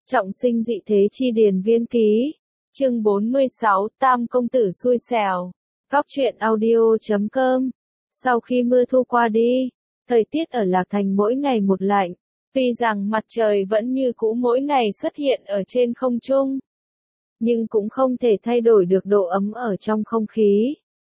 Trọng sinh dị thế chi điền viên ký. Chương 46, Tam công tử xui xẻo. Góc truyện audio.com. Sau khi mưa thu qua đi, thời tiết ở Lạc Thành mỗi ngày một lạnh. Tuy rằng mặt trời vẫn như cũ mỗi ngày xuất hiện ở trên không trung, nhưng cũng không thể thay đổi được độ ấm ở trong không khí.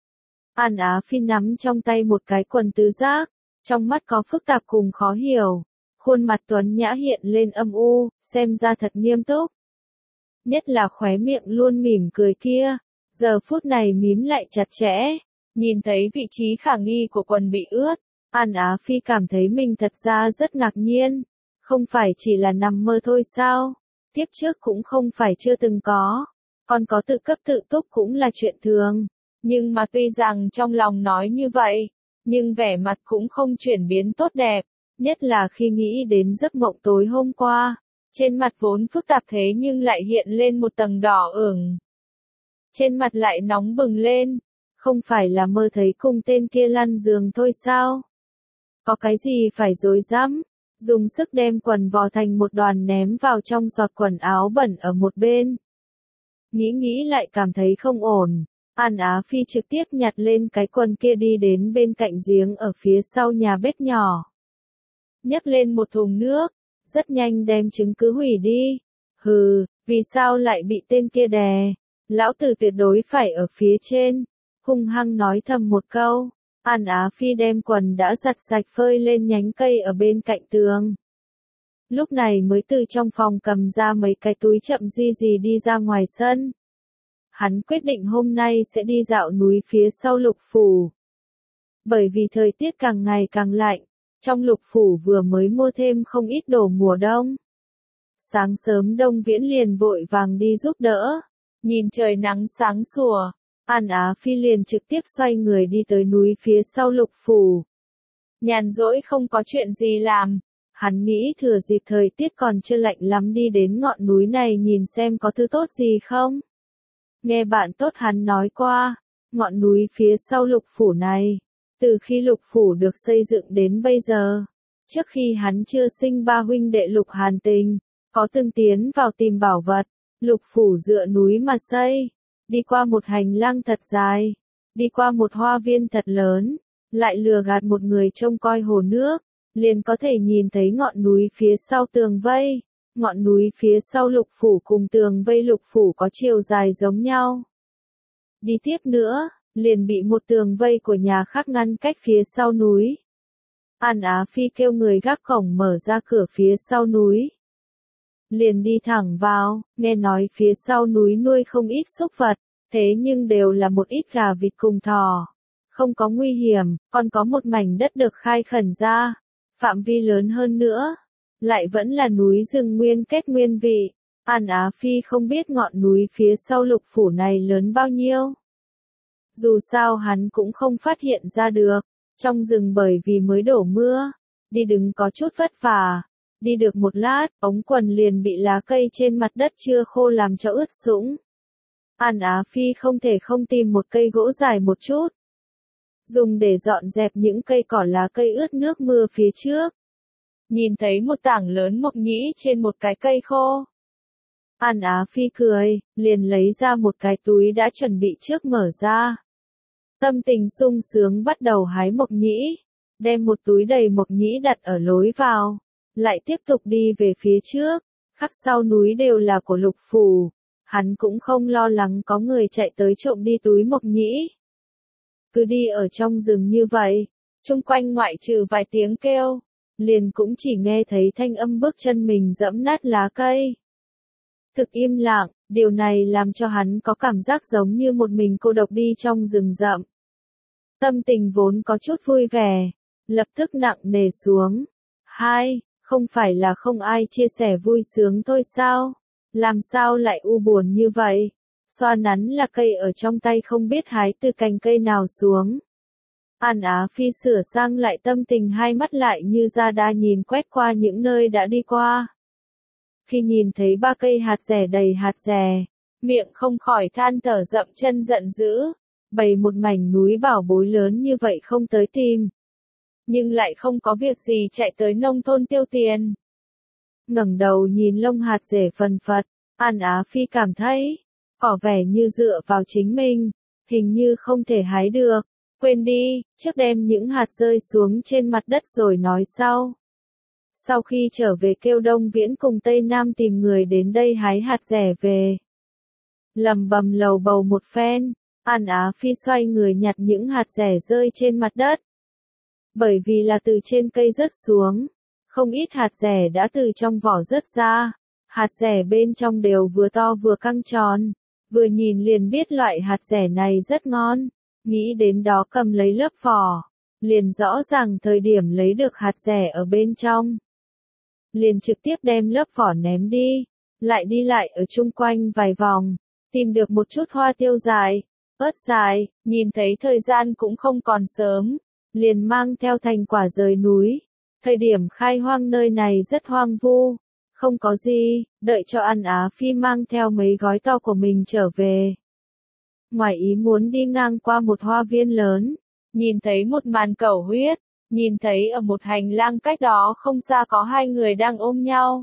An Á Phi nắm trong tay một cái quần tứ giác, trong mắt có phức tạp cùng khó hiểu. Khuôn mặt tuấn nhã hiện lên âm u, xem ra thật nghiêm túc. Nhất là khóe miệng luôn mỉm cười kia, giờ phút này mím lại chặt chẽ. Nhìn thấy vị trí khả nghi của quần bị ướt, An Á Phi cảm thấy mình thật ra rất ngạc nhiên. Không phải chỉ là nằm mơ thôi sao? Tiếp trước cũng không phải chưa từng có. Còn có tự cấp tự túc cũng là chuyện thường. Nhưng mà tuy rằng trong lòng nói như vậy, nhưng vẻ mặt cũng không chuyển biến tốt đẹp. Nhất là khi nghĩ đến giấc mộng tối hôm qua, trên mặt vốn phức tạp thế nhưng lại hiện lên một tầng đỏ ửng. Trên mặt lại nóng bừng lên, không phải là mơ thấy cùng tên kia lăn giường thôi sao? Có cái gì phải rối rắm, dùng sức đem quần vò thành một đoàn ném vào trong giọt quần áo bẩn ở một bên. Nghĩ lại cảm thấy không ổn, An Á Phi trực tiếp nhặt lên cái quần kia đi đến bên cạnh giếng ở phía sau nhà bếp nhỏ. Nhấc lên một thùng nước, rất nhanh đem chứng cứ hủy đi. Hừ, vì sao lại bị tên kia đè? Lão tử tuyệt đối phải ở phía trên. Hung hăng nói thầm một câu. An Á Phi đem quần đã giặt sạch phơi lên nhánh cây ở bên cạnh tường. Lúc này mới từ trong phòng cầm ra mấy cái túi chậm gì đi ra ngoài sân. Hắn quyết định hôm nay sẽ đi dạo núi phía sau Lục Phủ. Bởi vì thời tiết càng ngày càng lạnh. Trong Lục Phủ vừa mới mua thêm không ít đồ mùa đông. Sáng sớm Đông Viễn liền vội vàng đi giúp đỡ. Nhìn trời nắng sáng sủa, An Á Phi liền trực tiếp xoay người đi tới núi phía sau Lục Phủ. Nhàn rỗi không có chuyện gì làm, hắn nghĩ thừa dịp thời tiết còn chưa lạnh lắm đi đến ngọn núi này nhìn xem có thứ tốt gì không. Nghe bạn tốt hắn nói qua, ngọn núi phía sau Lục Phủ này, từ khi Lục Phủ được xây dựng đến bây giờ, trước khi hắn chưa sinh ba huynh đệ Lục Hàn Tình, có từng tiến vào tìm bảo vật, Lục Phủ dựa núi mà xây, đi qua một hành lang thật dài, đi qua một hoa viên thật lớn, lại lừa gạt một người trông coi hồ nước, liền có thể nhìn thấy ngọn núi phía sau tường vây. Ngọn núi phía sau Lục Phủ cùng tường vây Lục Phủ có chiều dài giống nhau. Đi tiếp nữa, liền bị một tường vây của nhà khác ngăn cách phía sau núi. An Á Phi kêu người gác cổng mở ra cửa phía sau núi. Liền đi thẳng vào, nghe nói phía sau núi nuôi không ít súc vật, thế nhưng đều là một ít gà vịt cùng thỏ. Không có nguy hiểm, còn có một mảnh đất được khai khẩn ra, phạm vi lớn hơn nữa. Lại vẫn là núi rừng nguyên kết nguyên vị. An Á Phi không biết ngọn núi phía sau Lục Phủ này lớn bao nhiêu. Dù sao hắn cũng không phát hiện ra được. Trong rừng bởi vì mới đổ mưa, đi đứng có chút vất vả. Đi được một lát, ống quần liền bị lá cây trên mặt đất chưa khô làm cho ướt sũng. An Á Phi không thể không tìm một cây gỗ dài một chút, dùng để dọn dẹp những cây cỏ lá cây ướt nước mưa phía trước. Nhìn thấy một tảng lớn mộc nhĩ trên một cái cây khô. An Á Phi cười, liền lấy ra một cái túi đã chuẩn bị trước mở ra. Tâm tình sung sướng bắt đầu hái mộc nhĩ, đem một túi đầy mộc nhĩ đặt ở lối vào, lại tiếp tục đi về phía trước, khắp sau núi đều là của Lục Phủ, hắn cũng không lo lắng có người chạy tới trộm đi túi mộc nhĩ. Cứ đi ở trong rừng như vậy, chung quanh ngoại trừ vài tiếng kêu, liền cũng chỉ nghe thấy thanh âm bước chân mình dẫm nát lá cây. Thực im lặng, điều này làm cho hắn có cảm giác giống như một mình cô độc đi trong rừng rậm. Tâm tình vốn có chút vui vẻ, lập tức nặng nề xuống. Không phải là không ai chia sẻ vui sướng thôi sao? Làm sao lại u buồn như vậy? Xoa nắn là cây ở trong tay không biết hái từ cành cây nào xuống. An Á Phi sửa sang lại tâm tình, hai mắt lại như ra đa nhìn quét qua những nơi đã đi qua. Khi nhìn thấy ba cây hạt rẻ đầy hạt rẻ, miệng không khỏi than thở dậm chân giận dữ. Bày một mảnh núi bảo bối lớn như vậy không tới tìm. Nhưng lại không có việc gì chạy tới nông thôn tiêu tiền. ngẩng đầu nhìn lông hạt rẻ phần phật, An Á Phi cảm thấy, có vẻ như dựa vào chính mình, hình như không thể hái được. Quên đi, trước đem những hạt rơi xuống trên mặt đất rồi nói sau. Sau khi trở về kêu Đông Viễn cùng Tây Nam tìm người đến đây hái hạt rẻ về. Lầm bầm lầu bầu một phen, An Á Phi xoay người nhặt những hạt rẻ rơi trên mặt đất. Bởi vì là từ trên cây rớt xuống, không ít hạt rẻ đã từ trong vỏ rớt ra. Hạt rẻ bên trong đều vừa to vừa căng tròn, vừa nhìn liền biết loại hạt rẻ này rất ngon. Nghĩ đến đó cầm lấy lớp vỏ, liền rõ ràng thời điểm lấy được hạt rẻ ở bên trong. Liền trực tiếp đem lớp vỏ ném đi lại ở chung quanh vài vòng, tìm được một chút hoa tiêu dài, ớt dài, nhìn thấy thời gian cũng không còn sớm, liền mang theo thành quả rời núi. Thời điểm khai hoang nơi này rất hoang vu, không có gì, đợi cho An Á Phi mang theo mấy gói to của mình trở về. Ngoài ý muốn đi ngang qua một hoa viên lớn, nhìn thấy một màn cầu huyết, nhìn thấy ở một hành lang cách đó không xa có hai người đang ôm nhau.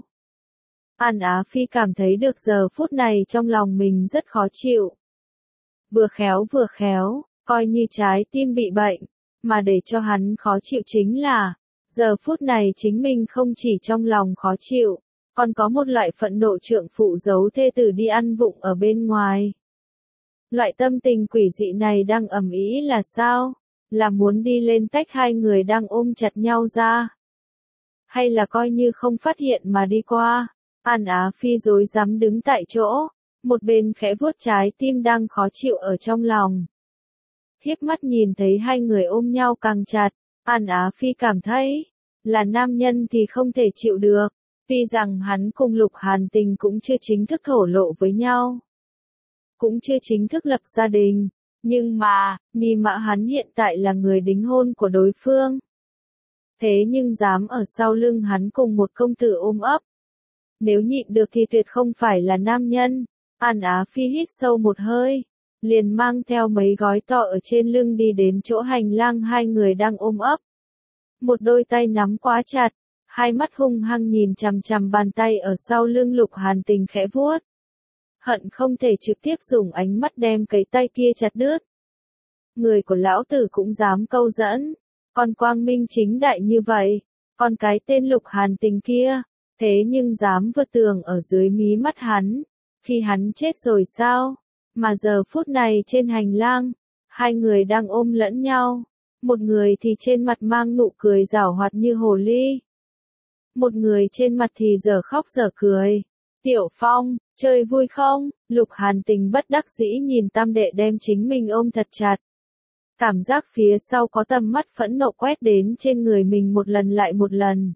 An Á Phi cảm thấy được giờ phút này trong lòng mình rất khó chịu. Vừa khéo, coi như trái tim bị bệnh, mà để cho hắn khó chịu chính là, giờ phút này chính mình không chỉ trong lòng khó chịu, còn có một loại phẫn nộ trượng phụ giấu thê tử đi ăn vụng ở bên ngoài. Loại tâm tình quỷ dị này đang ầm ĩ là sao? Là muốn đi lên tách hai người đang ôm chặt nhau ra? Hay là coi như không phát hiện mà đi qua? An Á Phi rối rắm đứng tại chỗ, một bên khẽ vuốt trái tim đang khó chịu ở trong lòng. Hiếp mắt nhìn thấy hai người ôm nhau càng chặt, An Á Phi cảm thấy, là nam nhân thì không thể chịu được, vì rằng hắn cùng Lục Hàn Tình cũng chưa chính thức thổ lộ với nhau. Cũng chưa chính thức lập gia đình, nhưng mà, ni mã hắn hiện tại là người đính hôn của đối phương. Thế nhưng dám ở sau lưng hắn cùng một công tử ôm ấp. Nếu nhịn được thì tuyệt không phải là nam nhân. An Á Phi hít sâu một hơi, liền mang theo mấy gói to ở trên lưng đi đến chỗ hành lang hai người đang ôm ấp. Một đôi tay nắm quá chặt, hai mắt hung hăng nhìn chằm chằm bàn tay ở sau lưng Lục Hàn Tình khẽ vuốt. Hận không thể trực tiếp dùng ánh mắt đem cái tay kia chặt đứt. Người của lão tử cũng dám câu dẫn, còn quang minh chính đại như vậy, còn cái tên Lục Hàn Tình kia, thế nhưng dám vượt tường ở dưới mí mắt hắn, khi hắn chết rồi sao? Mà giờ phút này trên hành lang, hai người đang ôm lẫn nhau, một người thì trên mặt mang nụ cười giảo hoạt như hồ ly. Một người trên mặt thì dở khóc dở cười. Tiểu Phong, chơi vui không? Lục Hàn Tình bất đắc dĩ nhìn tam đệ đem chính mình ôm thật chặt. Cảm giác phía sau có tầm mắt phẫn nộ quét đến trên người mình một lần lại một lần.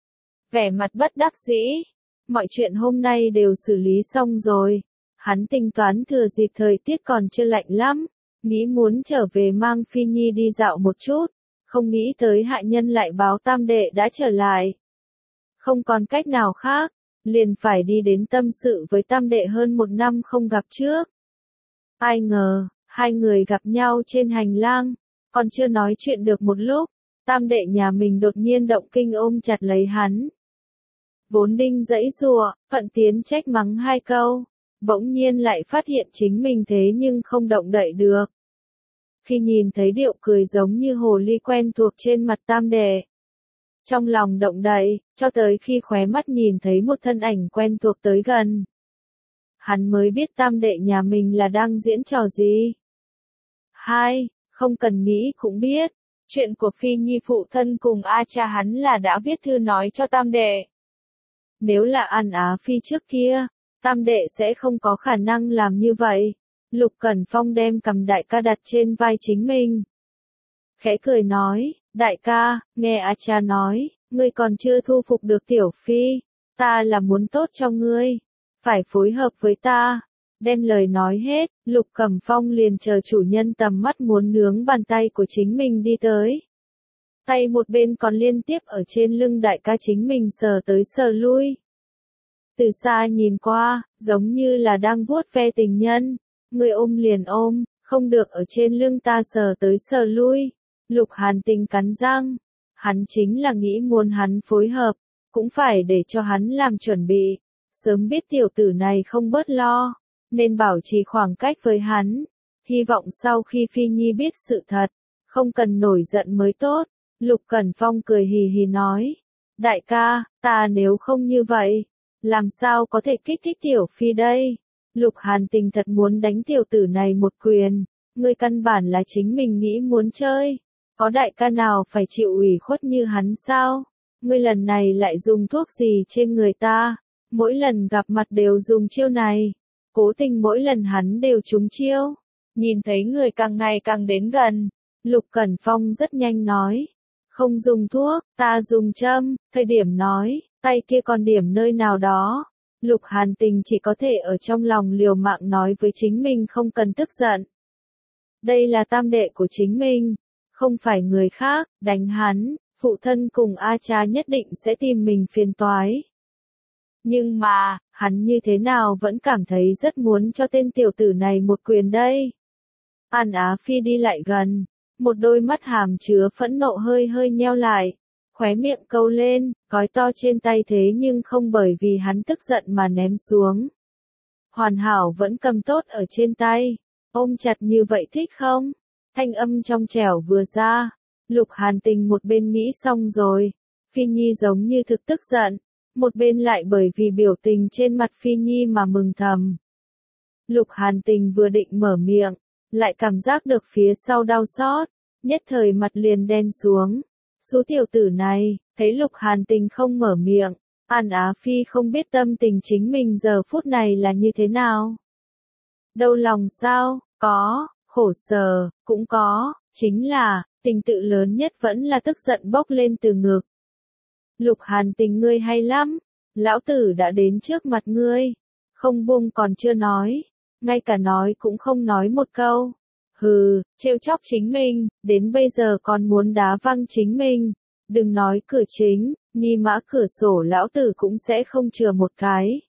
Vẻ mặt bất đắc dĩ. Mọi chuyện hôm nay đều xử lý xong rồi. Hắn tính toán thừa dịp thời tiết còn chưa lạnh lắm, nghĩ muốn trở về mang Phi Nhi đi dạo một chút, không nghĩ tới hạ nhân lại báo tam đệ đã trở lại. Không còn cách nào khác, liền phải đi đến tâm sự với tam đệ hơn một năm không gặp trước. Ai ngờ, hai người gặp nhau trên hành lang, còn chưa nói chuyện được một lúc, tam đệ nhà mình đột nhiên động kinh ôm chặt lấy hắn. Vốn đinh giãy giụa, Phận Tiến trách mắng hai câu, bỗng nhiên lại phát hiện chính mình thế nhưng không động đậy được. Khi nhìn thấy điệu cười giống như hồ ly quen thuộc trên mặt tam đệ, trong lòng động đậy, cho tới khi khóe mắt nhìn thấy một thân ảnh quen thuộc tới gần. Hắn mới biết tam đệ nhà mình là đang diễn trò gì. Không cần nghĩ cũng biết, chuyện của Phi Nhi phụ thân cùng A cha hắn là đã viết thư nói cho tam đệ. Nếu là An Á Phi trước kia, tam đệ sẽ không có khả năng làm như vậy. Lục Cẩn Phong đem cầm đại ca đặt trên vai chính mình. Khẽ cười nói, đại ca, nghe A cha nói, ngươi còn chưa thu phục được Tiểu Phi, ta là muốn tốt cho ngươi, phải phối hợp với ta. Đem lời nói hết, Lục Cẩm Phong liền chờ chủ nhân tầm mắt muốn nướng bàn tay của chính mình đi tới. Tay một bên còn liên tiếp ở trên lưng đại ca chính mình sờ tới sờ lui. Từ xa nhìn qua, giống như là đang vuốt ve tình nhân, người ôm liền ôm, không được ở trên lưng ta sờ tới sờ lui. Lục Hàn Tình cắn răng, hắn chính là nghĩ muốn hắn phối hợp, cũng phải để cho hắn làm chuẩn bị. Sớm biết tiểu tử này không bớt lo, nên bảo trì khoảng cách với hắn. Hy vọng sau khi Phi Nhi biết sự thật, không cần nổi giận mới tốt. Lục Cẩn Phong cười hì hì nói. Đại ca, ta nếu không như vậy, làm sao có thể kích thích tiểu Phi đây? Lục Hàn Tình thật muốn đánh tiểu tử này một quyền. Ngươi căn bản là chính mình nghĩ muốn chơi. Có đại ca nào phải chịu ủy khuất như hắn sao? Ngươi lần này lại dùng thuốc gì trên người ta? Mỗi lần gặp mặt đều dùng chiêu này. Cố tình mỗi lần hắn đều trúng chiêu. Nhìn thấy người càng ngày càng đến gần. Lục Cẩn Phong rất nhanh nói. Không dùng thuốc, ta dùng châm. Thời điểm nói, tay kia còn điểm nơi nào đó. Lục Hàn Tình chỉ có thể ở trong lòng liều mạng nói với chính mình không cần tức giận. Đây là tam đệ của chính mình, không phải người khác, đánh hắn, phụ thân cùng A Cha nhất định sẽ tìm mình phiền toái. Nhưng mà, hắn như thế nào vẫn cảm thấy rất muốn cho tên tiểu tử này một quyền đây. An Á Phi đi lại gần, một đôi mắt hàm chứa phẫn nộ hơi hơi nheo lại, khóe miệng câu lên, gói to trên tay thế nhưng không bởi vì hắn tức giận mà ném xuống. Hoàn hảo vẫn cầm tốt ở trên tay, ôm chặt như vậy thích không? Thanh âm trong trẻo vừa ra, Lục Hàn Tình một bên nghĩ xong rồi, Phi Nhi giống như thực tức giận, một bên lại bởi vì biểu tình trên mặt Phi Nhi mà mừng thầm. Lục Hàn Tình vừa định mở miệng, lại cảm giác được phía sau đau xót, nhất thời mặt liền đen xuống. Số tiểu tử này, thấy Lục Hàn Tình không mở miệng, An Á Phi không biết tâm tình chính mình giờ phút này là như thế nào. Đau lòng sao? Có, khổ sở, cũng có, chính là, tình tự lớn nhất vẫn là tức giận bốc lên từ ngực. Lục Hàn Tình ngươi hay lắm, lão tử đã đến trước mặt ngươi, không buông còn chưa nói, ngay cả nói cũng không nói một câu. Hừ, trêu chọc chính mình, đến bây giờ còn muốn đá văng chính mình, đừng nói cửa chính, ni mã cửa sổ lão tử cũng sẽ không chừa một cái.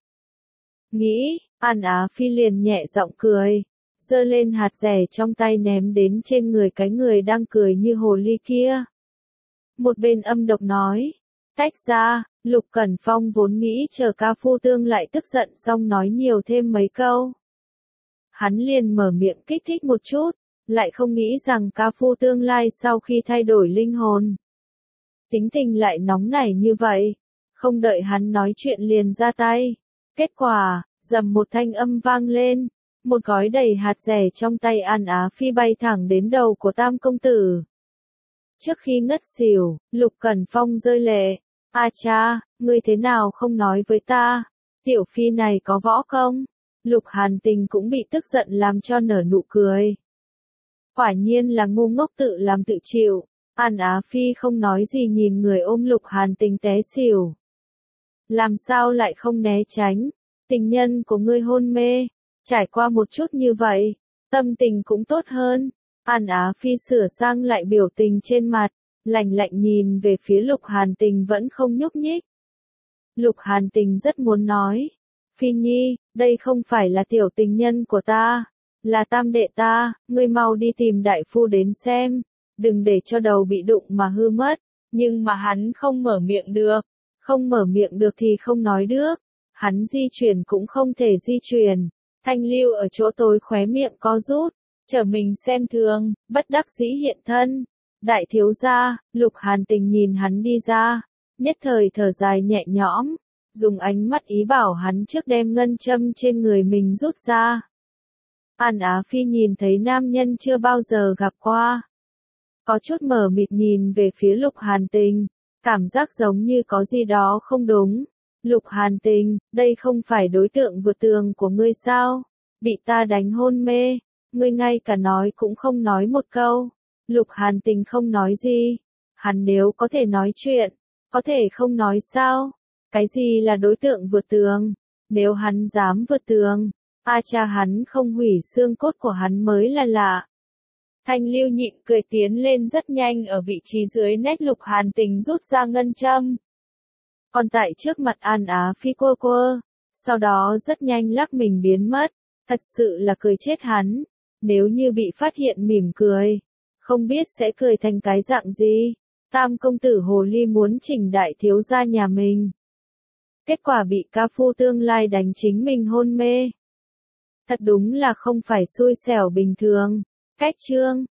Nghĩ, An Á Phi liền nhẹ giọng cười, giơ lên hạt rẻ trong tay ném đến trên người cái người đang cười như hồ ly kia. Một bên âm độc nói, tách ra, Lục Cẩn Phong vốn nghĩ chờ ca phu tương lại tức giận xong nói nhiều thêm mấy câu. Hắn liền mở miệng kích thích một chút, lại không nghĩ rằng ca phu tương lai sau khi thay đổi linh hồn. Tính tình lại nóng nảy như vậy, không đợi hắn nói chuyện liền ra tay. Kết quả, rầm một thanh âm vang lên, một gói đầy hạt rẻ trong tay An Á Phi bay thẳng đến đầu của Tam công tử. Trước khi ngất xỉu, Lục Cẩn Phong rơi lệ, a cha, ngươi thế nào không nói với ta, tiểu Phi này có võ công? Lục Hàn Tình cũng bị tức giận làm cho nở nụ cười. Quả nhiên là ngu ngốc tự làm tự chịu, An Á Phi không nói gì nhìn người ôm Lục Hàn Tình té xỉu. Làm sao lại không né tránh, tình nhân của ngươi hôn mê, trải qua một chút như vậy, tâm tình cũng tốt hơn. An Á Phi sửa sang lại biểu tình trên mặt, lạnh lạnh nhìn về phía Lục Hàn Tình vẫn không nhúc nhích. Lục Hàn Tình rất muốn nói, Phi Nhi, đây không phải là tiểu tình nhân của ta, là tam đệ ta, ngươi mau đi tìm đại phu đến xem, đừng để cho đầu bị đụng mà hư mất. Nhưng mà hắn không mở miệng được, không mở miệng được thì không nói được, hắn di chuyển cũng không thể di chuyển. Thanh Lưu ở chỗ tối khóe miệng co rút, trở mình xem thường, bất đắc dĩ hiện thân. Đại thiếu gia, Lục Hàn Tình nhìn hắn đi ra, nhất thời thở dài nhẹ nhõm, dùng ánh mắt ý bảo hắn trước đem ngân châm trên người mình rút ra. An Á Phi nhìn thấy nam nhân chưa bao giờ gặp qua, có chút mờ mịt nhìn về phía Lục Hàn Tình, cảm giác giống như có gì đó không đúng. Lục Hàn Tình, đây không phải đối tượng vượt tường của ngươi sao? Bị ta đánh hôn mê, ngươi ngay cả nói cũng không nói một câu. Lục Hàn Tình không nói gì, hắn nếu có thể nói chuyện, có thể không nói sao? Cái gì là đối tượng vượt tường? Nếu hắn dám vượt tường, a cha hắn không hủy xương cốt của hắn mới là lạ. Thanh Lưu nhịn cười tiến lên rất nhanh ở vị trí dưới nách Lục Hàn Tình rút ra ngân châm. Còn tại trước mặt An Á Phi quơ quơ, sau đó rất nhanh lắc mình biến mất, thật sự là cười chết hắn, nếu như bị phát hiện mỉm cười, không biết sẽ cười thành cái dạng gì. Tam công tử hồ ly muốn chỉnh đại thiếu gia nhà mình. Kết quả bị ca phu tương lai đánh chính mình hôn mê. Thật đúng là không phải xui xẻo bình thường. Cách chương